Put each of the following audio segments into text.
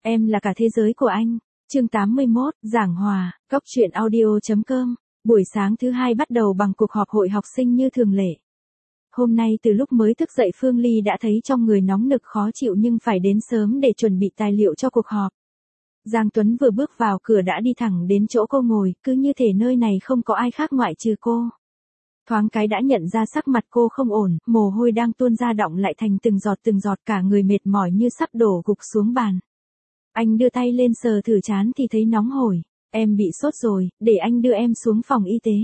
Em là cả thế giới của anh. Chương 81, giảng hòa, góc truyện audio.com. Buổi sáng thứ hai bắt đầu bằng cuộc họp hội học sinh như thường lệ. Hôm nay từ lúc mới thức dậy Phương Ly đã thấy trong người nóng nực khó chịu nhưng phải đến sớm để chuẩn bị tài liệu cho cuộc họp. Giang Tuấn vừa bước vào cửa đã đi thẳng đến chỗ cô ngồi, cứ như thể nơi này không có ai khác ngoại trừ cô. Thoáng cái đã nhận ra sắc mặt cô không ổn, mồ hôi đang tuôn ra đọng lại thành từng giọt cả người mệt mỏi như sắp đổ gục xuống bàn. Anh đưa tay lên sờ thử trán thì thấy nóng hổi. Em bị sốt rồi, để anh đưa em xuống phòng y tế.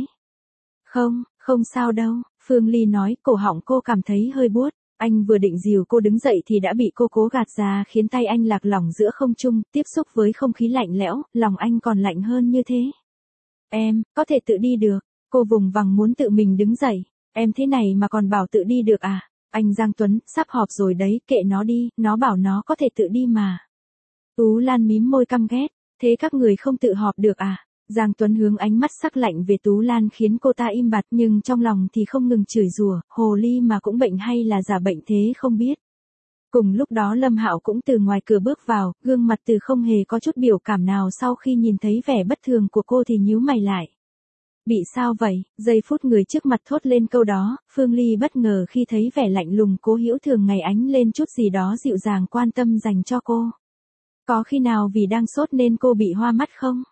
Không sao đâu, Phương Ly nói, cổ họng cô cảm thấy hơi buốt. Anh vừa định dìu cô đứng dậy thì đã bị cô cố gạt ra khiến tay anh lạc lỏng giữa không trung, tiếp xúc với không khí lạnh lẽo, lòng anh còn lạnh hơn như thế. Em, có thể tự đi được. Cô vùng vằng muốn tự mình đứng dậy. Em thế này mà còn bảo tự đi được à? Anh Giang Tuấn, sắp họp rồi đấy, kệ nó đi, nó bảo nó có thể tự đi mà. Tú Lan mím môi căm ghét, thế các người không tự họp được à? Giang Tuấn hướng ánh mắt sắc lạnh về Tú Lan khiến cô ta im bặt nhưng trong lòng thì không ngừng chửi rủa, hồ ly mà cũng bệnh hay là giả bệnh thế không biết. Cùng lúc đó Lâm Hạo cũng từ ngoài cửa bước vào, gương mặt từ không hề có chút biểu cảm nào sau khi nhìn thấy vẻ bất thường của cô thì nhíu mày lại. Bị sao vậy? Giây phút người trước mặt thốt lên câu đó, Phương Ly bất ngờ khi thấy vẻ lạnh lùng cố hữu thường ngày ánh lên chút gì đó dịu dàng quan tâm dành cho cô. Có khi nào vì đang sốt nên cô bị hoa mắt không?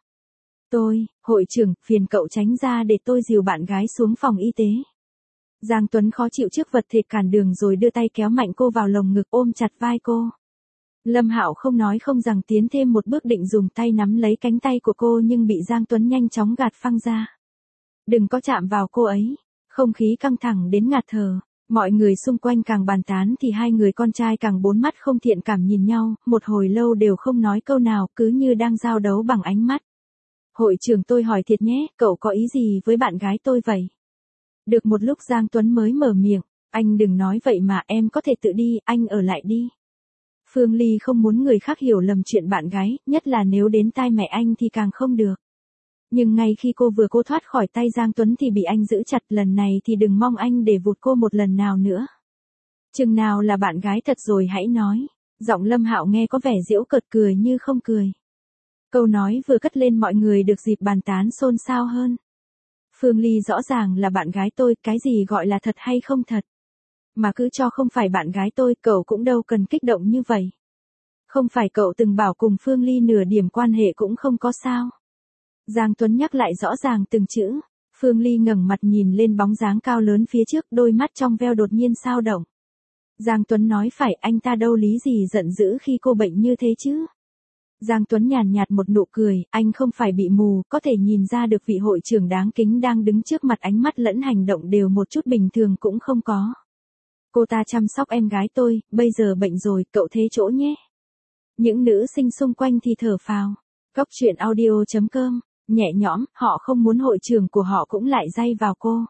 Hội trưởng, phiền cậu tránh ra để tôi dìu bạn gái xuống phòng y tế. Giang Tuấn khó chịu trước vật thịt cản đường rồi đưa tay kéo mạnh cô vào lồng ngực ôm chặt vai cô. Lâm Hạo không nói không rằng tiến thêm một bước định dùng tay nắm lấy cánh tay của cô nhưng bị Giang Tuấn nhanh chóng gạt phăng ra. Đừng có chạm vào cô ấy. Không khí căng thẳng đến ngạt thở. Mọi người xung quanh càng bàn tán thì hai người con trai càng bốn mắt không thiện cảm nhìn nhau, một hồi lâu đều không nói câu nào, cứ như đang giao đấu bằng ánh mắt. Hội trưởng, tôi hỏi thiệt nhé, cậu có ý gì với bạn gái tôi vậy? Được một lúc Giang Tuấn mới mở miệng, anh đừng nói vậy mà, em có thể tự đi, anh ở lại đi. Phương Ly không muốn người khác hiểu lầm chuyện bạn gái, nhất là nếu đến tai mẹ anh thì càng không được. Nhưng ngay khi cô vừa thoát khỏi tay Giang Tuấn thì bị anh giữ chặt, lần này thì đừng mong anh để vụt cô một lần nào nữa. Chừng nào là bạn gái thật rồi hãy nói. Giọng Lâm Hạo nghe có vẻ giễu cợt cười như không cười. Câu nói vừa cất lên mọi người được dịp bàn tán xôn xao hơn. Phương Ly rõ ràng là bạn gái tôi, cái gì gọi là thật hay không thật. Mà cứ cho không phải bạn gái tôi, cậu cũng đâu cần kích động như vậy. Không phải cậu từng bảo cùng Phương Ly nửa điểm quan hệ cũng không có sao. Giang Tuấn nhắc lại rõ ràng từng chữ. Phương Ly ngẩng mặt nhìn lên bóng dáng cao lớn phía trước, đôi mắt trong veo đột nhiên sao động. Giang Tuấn nói phải, anh ta đâu lý gì giận dữ khi cô bệnh như thế chứ. Giang Tuấn nhàn nhạt một nụ cười, anh không phải bị mù, có thể nhìn ra được vị hội trưởng đáng kính đang đứng trước mặt, ánh mắt lẫn hành động đều một chút bình thường cũng không có. Cô ta chăm sóc em gái tôi, bây giờ bệnh rồi, cậu thế chỗ nhé. Những nữ sinh xung quanh thì thở phào. Góc truyện audio.com, nhẹ nhõm, họ không muốn hội trưởng của họ cũng lại day vào cô.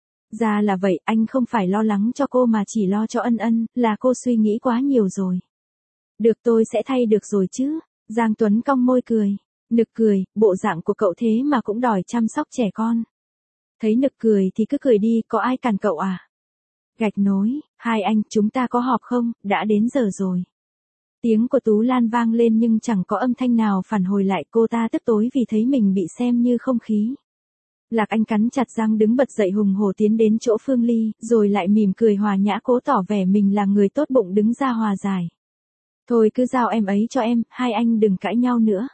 Ra là vậy, anh không phải lo lắng cho cô mà chỉ lo cho Ân Ân, là cô suy nghĩ quá nhiều rồi. Được, tôi sẽ thay được rồi chứ. Giang Tuấn cong môi cười. Nực cười, bộ dạng của cậu thế mà cũng đòi chăm sóc trẻ con. Thấy nực cười thì cứ cười đi, có ai cản cậu à? Gạch nối, hai anh, chúng ta có họp không, đã đến giờ rồi. Tiếng của Tú Lan vang lên nhưng chẳng có âm thanh nào phản hồi lại, cô ta tức tối vì thấy mình bị xem như không khí. Lạc Anh cắn chặt răng đứng bật dậy hùng hổ tiến đến chỗ Phương Ly, rồi lại mỉm cười hòa nhã cố tỏ vẻ mình là người tốt bụng đứng ra hòa giải. Thôi cứ giao em ấy cho em, hai anh đừng cãi nhau nữa.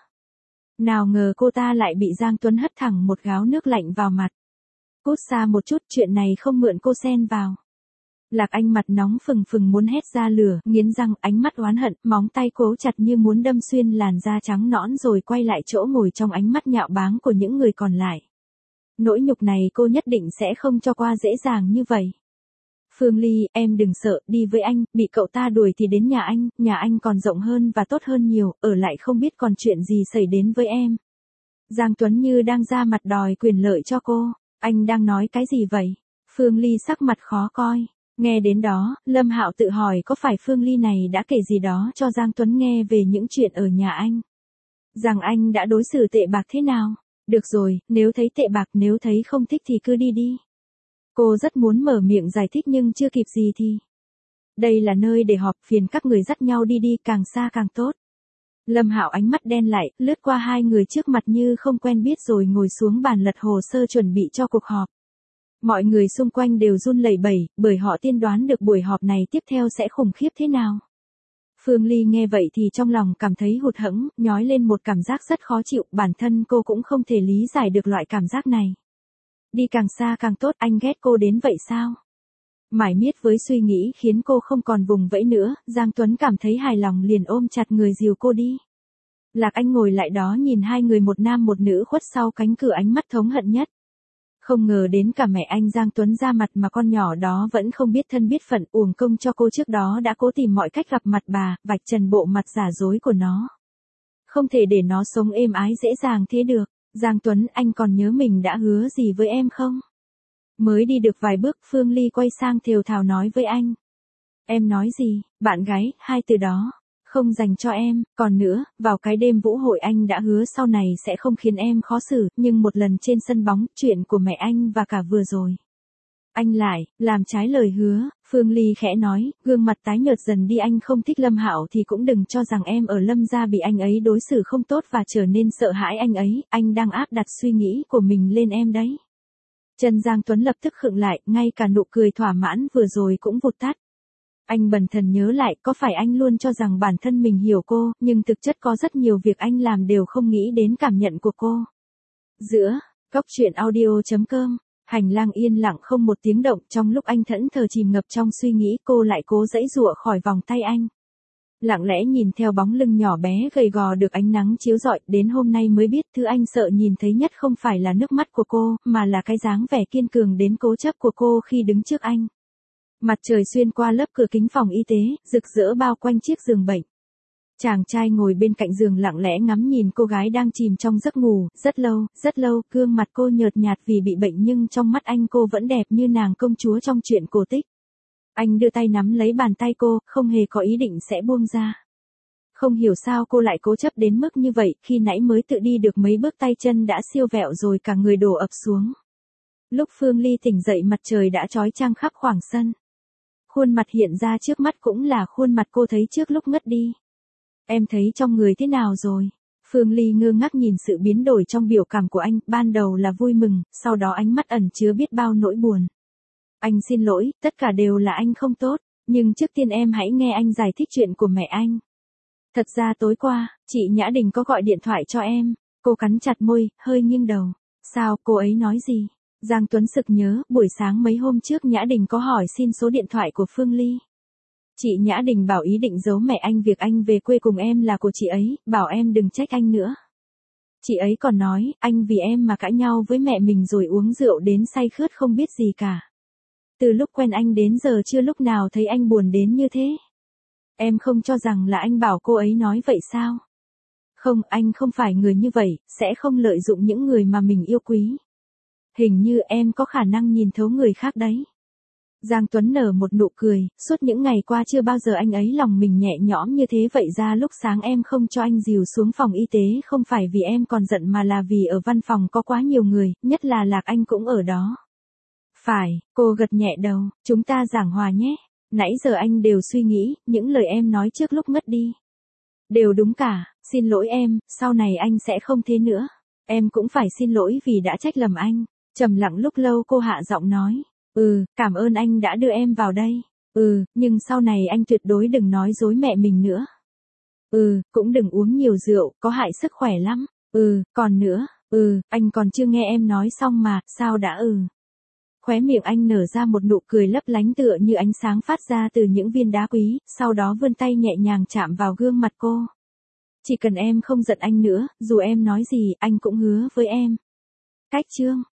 Nào ngờ cô ta lại bị Giang Tuấn hất thẳng một gáo nước lạnh vào mặt. Cút xa một chút, chuyện này không mượn cô xen vào. Lạc Anh mặt nóng phừng phừng muốn hét ra lửa, nghiến răng, ánh mắt oán hận, móng tay cố chặt như muốn đâm xuyên làn da trắng nõn rồi quay lại chỗ ngồi trong ánh mắt nhạo báng của những người còn lại. Nỗi nhục này cô nhất định sẽ không cho qua dễ dàng như vậy. Phương Ly, em đừng sợ, đi với anh, bị cậu ta đuổi thì đến nhà anh còn rộng hơn và tốt hơn nhiều, ở lại không biết còn chuyện gì xảy đến với em. Giang Tuấn như đang ra mặt đòi quyền lợi cho cô, anh đang nói cái gì vậy? Phương Ly sắc mặt khó coi. Nghe đến đó, Lâm Hạo tự hỏi có phải Phương Ly này đã kể gì đó cho Giang Tuấn nghe về những chuyện ở nhà anh. Rằng anh đã đối xử tệ bạc thế nào? Được rồi, nếu thấy tệ bạc, nếu thấy không thích thì cứ đi đi. Cô rất muốn mở miệng giải thích nhưng chưa kịp gì thì. Đây là nơi để họp, phiền các người dắt nhau đi đi, càng xa càng tốt. Lâm Hạo ánh mắt đen lại, lướt qua hai người trước mặt như không quen biết rồi ngồi xuống bàn lật hồ sơ chuẩn bị cho cuộc họp. Mọi người xung quanh đều run lẩy bẩy, bởi họ tiên đoán được buổi họp này tiếp theo sẽ khủng khiếp thế nào. Phương Ly nghe vậy thì trong lòng cảm thấy hụt hẫng, nhói lên một cảm giác rất khó chịu, bản thân cô cũng không thể lý giải được loại cảm giác này. Đi càng xa càng tốt, anh ghét cô đến vậy sao? Mải miết với suy nghĩ khiến cô không còn vùng vẫy nữa, Giang Tuấn cảm thấy hài lòng liền ôm chặt người dìu cô đi. Lạc Anh ngồi lại đó nhìn hai người một nam một nữ khuất sau cánh cửa, ánh mắt thống hận nhất. Không ngờ đến cả mẹ anh Giang Tuấn ra mặt mà con nhỏ đó vẫn không biết thân biết phận, uổng công cho cô trước đó đã cố tìm mọi cách gặp mặt bà, vạch trần bộ mặt giả dối của nó. Không thể để nó sống êm ái dễ dàng thế được. Giang Tuấn, anh còn nhớ mình đã hứa gì với em không? Mới đi được vài bước, Phương Ly quay sang thều thào nói với anh. Em nói gì, bạn gái, hai từ đó, không dành cho em, còn nữa, vào cái đêm vũ hội anh đã hứa sau này sẽ không khiến em khó xử, nhưng một lần trên sân bóng, chuyện của mẹ anh và cả vừa rồi. Anh lại, làm trái lời hứa, Phương Ly khẽ nói, gương mặt tái nhợt dần đi, anh không thích Lâm Hạo thì cũng đừng cho rằng em ở Lâm gia bị anh ấy đối xử không tốt và trở nên sợ hãi anh ấy, anh đang áp đặt suy nghĩ của mình lên em đấy. Chân Giang Tuấn lập tức khựng lại, ngay cả nụ cười thỏa mãn vừa rồi cũng vụt tắt. Anh bần thần nhớ lại, có phải anh luôn cho rằng bản thân mình hiểu cô, nhưng thực chất có rất nhiều việc anh làm đều không nghĩ đến cảm nhận của cô. Giữa, góc truyện audio.com, hành lang yên lặng không một tiếng động, trong lúc anh thẫn thờ chìm ngập trong suy nghĩ, cô lại cố giãy giụa khỏi vòng tay anh. Lặng lẽ nhìn theo bóng lưng nhỏ bé gầy gò được ánh nắng chiếu rọi, đến hôm nay mới biết thứ anh sợ nhìn thấy nhất không phải là nước mắt của cô, mà là cái dáng vẻ kiên cường đến cố chấp của cô khi đứng trước anh. Mặt trời xuyên qua lớp cửa kính phòng y tế, rực rỡ bao quanh chiếc giường bệnh. Chàng trai ngồi bên cạnh giường lặng lẽ ngắm nhìn cô gái đang chìm trong giấc ngủ, rất lâu, gương mặt cô nhợt nhạt vì bị bệnh nhưng trong mắt anh cô vẫn đẹp như nàng công chúa trong truyện cổ tích. Anh đưa tay nắm lấy bàn tay cô, không hề có ý định sẽ buông ra. Không hiểu sao cô lại cố chấp đến mức như vậy, khi nãy mới tự đi được mấy bước tay chân đã siêu vẹo rồi cả người đổ ập xuống. Lúc Phương Ly tỉnh dậy mặt trời đã chói chang khắp khoảng sân. Khuôn mặt hiện ra trước mắt cũng là khuôn mặt cô thấy trước lúc ngất đi. Em thấy trong người thế nào rồi? Phương Ly ngơ ngác nhìn sự biến đổi trong biểu cảm của anh, ban đầu là vui mừng, sau đó ánh mắt ẩn chứa biết bao nỗi buồn. Anh xin lỗi, tất cả đều là anh không tốt, nhưng trước tiên em hãy nghe anh giải thích chuyện của mẹ anh. Thật ra tối qua, chị Nhã Đình có gọi điện thoại cho em, cô cắn chặt môi, hơi nghiêng đầu. Sao, cô ấy nói gì? Giang Tuấn sực nhớ, buổi sáng mấy hôm trước Nhã Đình có hỏi xin số điện thoại của Phương Ly. Chị Nhã Đình bảo ý định giấu mẹ anh việc anh về quê cùng em là của chị ấy, bảo em đừng trách anh nữa. Chị ấy còn nói, anh vì em mà cãi nhau với mẹ mình rồi uống rượu đến say khướt không biết gì cả. Từ lúc quen anh đến giờ chưa lúc nào thấy anh buồn đến như thế. Em không cho rằng là anh bảo cô ấy nói vậy sao? Không, anh không phải người như vậy, sẽ không lợi dụng những người mà mình yêu quý. Hình như em có khả năng nhìn thấu người khác đấy. Giang Tuấn nở một nụ cười, suốt những ngày qua chưa bao giờ anh ấy lòng mình nhẹ nhõm như thế, vậy ra lúc sáng em không cho anh dìu xuống phòng y tế không phải vì em còn giận mà là vì ở văn phòng có quá nhiều người, nhất là Lạc Anh cũng ở đó. Phải, cô gật nhẹ đầu, chúng ta giảng hòa nhé. Nãy giờ anh đều suy nghĩ, những lời em nói trước lúc ngất đi. Đều đúng cả, xin lỗi em, sau này anh sẽ không thế nữa. Em cũng phải xin lỗi vì đã trách lầm anh. Trầm lặng lúc lâu cô hạ giọng nói. Cảm ơn anh đã đưa em vào đây. Nhưng sau này anh tuyệt đối đừng nói dối mẹ mình nữa. Cũng đừng uống nhiều rượu, có hại sức khỏe lắm. Còn nữa, anh còn chưa nghe em nói xong mà, sao đã Khóe miệng anh nở ra một nụ cười lấp lánh tựa như ánh sáng phát ra từ những viên đá quý, sau đó vươn tay nhẹ nhàng chạm vào gương mặt cô. Chỉ cần em không giận anh nữa, dù em nói gì, anh cũng hứa với em. Cách chương